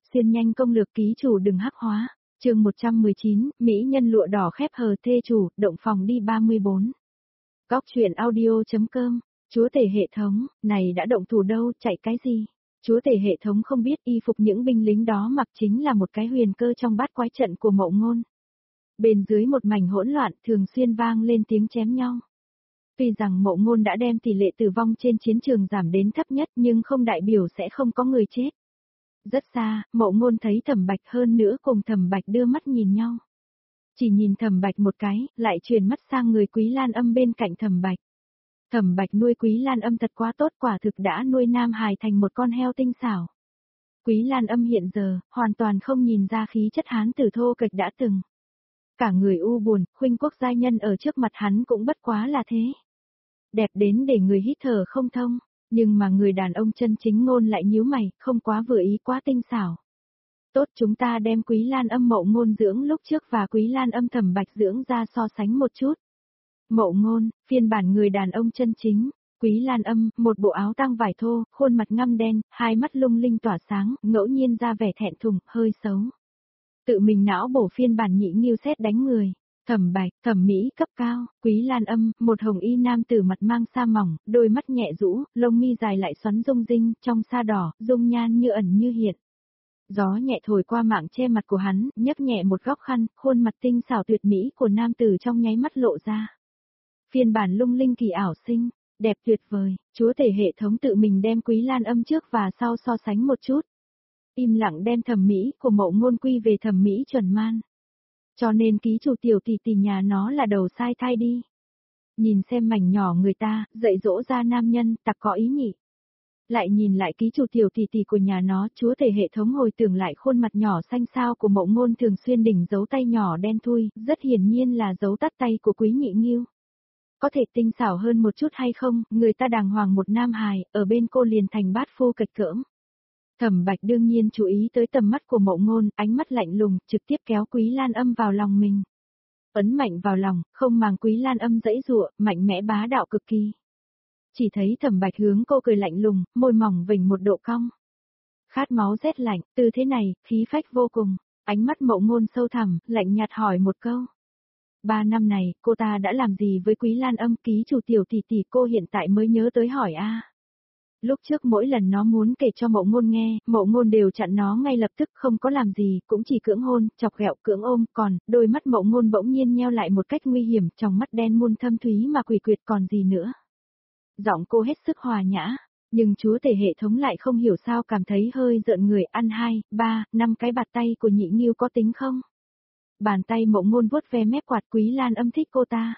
Xiên nhanh công lược ký chủ đừng hắc hóa. Chương 119, Mỹ nhân lụa đỏ khép hờ thê chủ, động phòng đi 34. Góc truyện audio.com. Chúa tể hệ thống, này đã động thủ đâu, chạy cái gì? Chúa tể hệ thống không biết y phục những binh lính đó mặc chính là một cái huyền cơ trong bát quái trận của Mậu Ngôn. Bên dưới một mảnh hỗn loạn thường xuyên vang lên tiếng chém nhau. Tuy rằng Mậu Ngôn đã đem tỷ lệ tử vong trên chiến trường giảm đến thấp nhất nhưng không đại biểu sẽ không có người chết. Rất xa, Mậu Ngôn thấy Thẩm Bạch hơn nữa cùng Thẩm Bạch đưa mắt nhìn nhau. Chỉ nhìn Thẩm Bạch một cái, lại chuyển mắt sang người Quý Lan Âm bên cạnh Thẩm Bạch. Thẩm Bạch nuôi Quý Lan Âm thật quá tốt, quả thực đã nuôi Nam Hải thành một con heo tinh xảo. Quý Lan Âm hiện giờ, hoàn toàn không nhìn ra khí chất hán tử thô kệch đã từng. Cả người u buồn, khuynh quốc giai nhân ở trước mặt hắn cũng bất quá là thế. Đẹp đến để người hít thở không thông, nhưng mà người đàn ông chân chính Ngôn lại nhíu mày, không quá vừa ý, quá tinh xảo. Tốt, chúng ta đem Quý Lan Âm Mậu Ngôn dưỡng lúc trước và Quý Lan Âm Thẩm Bạch dưỡng ra so sánh một chút. Mậu Ngôn, phiên bản người đàn ông chân chính. Quý Lan Âm, một bộ áo tang vải thô, khuôn mặt ngăm đen, hai mắt lung linh tỏa sáng, ngẫu nhiên ra vẻ thẹn thùng, hơi xấu. Tự mình não bổ phiên bản Nhị Nghiêu xét đánh người. Thẩm Bạch, thẩm mỹ cấp cao. Quý Lan Âm, một hồng y nam tử mặt mang sa mỏng, đôi mắt nhẹ rũ, lông mi dài lại xoắn rung rinh, trong sa đỏ, dung nhan như ẩn như hiện. Gió nhẹ thổi qua mạng che mặt của hắn, nhấc nhẹ một góc khăn, khuôn mặt tinh xảo tuyệt mỹ của nam tử trong nháy mắt lộ ra. Phiên bản lung linh kỳ ảo xinh, đẹp tuyệt vời. Chúa tể hệ thống tự mình đem Quý Lan Âm trước và sau so sánh một chút. Im lặng đem thẩm mỹ của Mậu Ngôn quy về thẩm mỹ chuẩn man. Cho nên ký chủ tiểu tỷ tỷ nhà nó là đầu sai thai đi. Nhìn xem mảnh nhỏ người ta, dạy dỗ ra nam nhân, tặc có ý nhỉ. Lại nhìn lại ký chủ tiểu tỷ tỷ của nhà nó, chúa tể hệ thống hồi tưởng lại khuôn mặt nhỏ xanh xao của Mậu Ngôn thường xuyên đỉnh dấu tay nhỏ đen thui, rất hiển nhiên là dấu tắt tay của Quý Nhị Nghiêu. Có thể tinh xảo hơn một chút hay không, người ta đàng hoàng một nam hài, ở bên cô liền thành bát phu kịch cỡm. Thẩm Bạch đương nhiên chú ý tới tầm mắt của Mậu Ngôn, ánh mắt lạnh lùng, trực tiếp kéo Quý Lan Âm vào lòng mình. Ấn mạnh vào lòng, không màng Quý Lan Âm giãy giụa, mạnh mẽ bá đạo cực kỳ. Chỉ thấy Thẩm Bạch hướng cô cười lạnh lùng, môi mỏng vểnh một độ cong. Khát máu rét lạnh, tư thế này, khí phách vô cùng. Ánh mắt Mậu Ngôn sâu thẳm, lạnh nhạt hỏi một câu. 3 năm này, cô ta đã làm gì với Quý Lan Âm, ký chủ tiểu tỷ tỷ, cô hiện tại mới nhớ tới hỏi a. Lúc trước mỗi lần nó muốn kể cho Mậu Ngôn nghe, Mậu Ngôn đều chặn nó ngay lập tức, không có làm gì, cũng chỉ cưỡng hôn, chọc ghẹo, cưỡng ôm, còn, đôi mắt Mậu Ngôn bỗng nhiên nheo lại một cách nguy hiểm, trong mắt đen muôn thâm thúy mà quỷ quyệt còn gì nữa. Giọng cô hết sức hòa nhã, nhưng chúa tể hệ thống lại không hiểu sao cảm thấy hơi rợn người, ăn 2, 3, 5 cái bạt tay của Nhị Nghiêu có tính không? Bàn tay Mậu Ngôn vuốt ve mép quạt. Quý Lan Âm thích cô ta.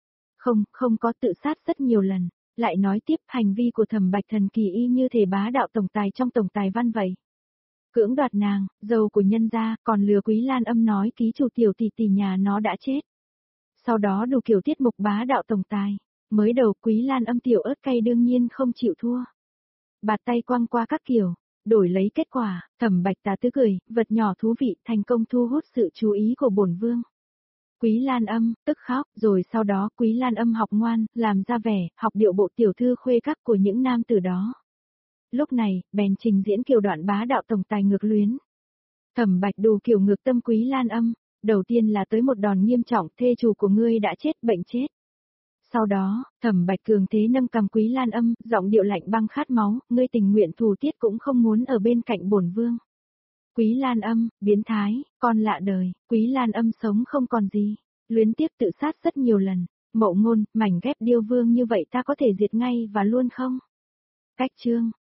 Không có, tự sát rất nhiều lần. Lại nói tiếp, hành vi của Thẩm Bạch thần kỳ y như thể bá đạo tổng tài trong tổng tài văn vậy. Cưỡng đoạt nàng, dâu của nhân gia, còn lừa Quý Lan Âm nói ký chủ tiểu tỷ tỷ nhà nó đã chết. Sau đó đủ kiểu tiết mục bá đạo tổng tài. Mới đầu Quý Lan Âm tiểu ớt cay đương nhiên không chịu thua. Bạt tay quăng qua các kiểu, đổi lấy kết quả, Thẩm Bạch tá tứ cười, vật nhỏ thú vị, thành công thu hút sự chú ý của bổn vương. Quý Lan Âm, tức khóc, rồi sau đó Quý Lan Âm học ngoan, làm ra vẻ, học điệu bộ tiểu thư khuê các của những nam tử đó. Lúc này, bèn trình diễn kiều đoạn bá đạo tổng tài ngược luyến. Thẩm Bạch đủ kiểu ngược tâm Quý Lan Âm, đầu tiên là tới một đòn nghiêm trọng, thê chủ của ngươi đã chết, bệnh chết. Sau đó, Thẩm Bạch cường thế nâng cầm Quý Lan Âm, giọng điệu lạnh băng khát máu, ngươi tình nguyện thù tiết cũng không muốn ở bên cạnh bổn vương. Quý Lan Âm, biến thái, con lạ đời, Quý Lan Âm sống không còn gì, luyến tiếc tự sát rất nhiều lần. Mậu Ngôn, mảnh ghép điêu vương như vậy ta có thể diệt ngay và luôn không? Cách chương,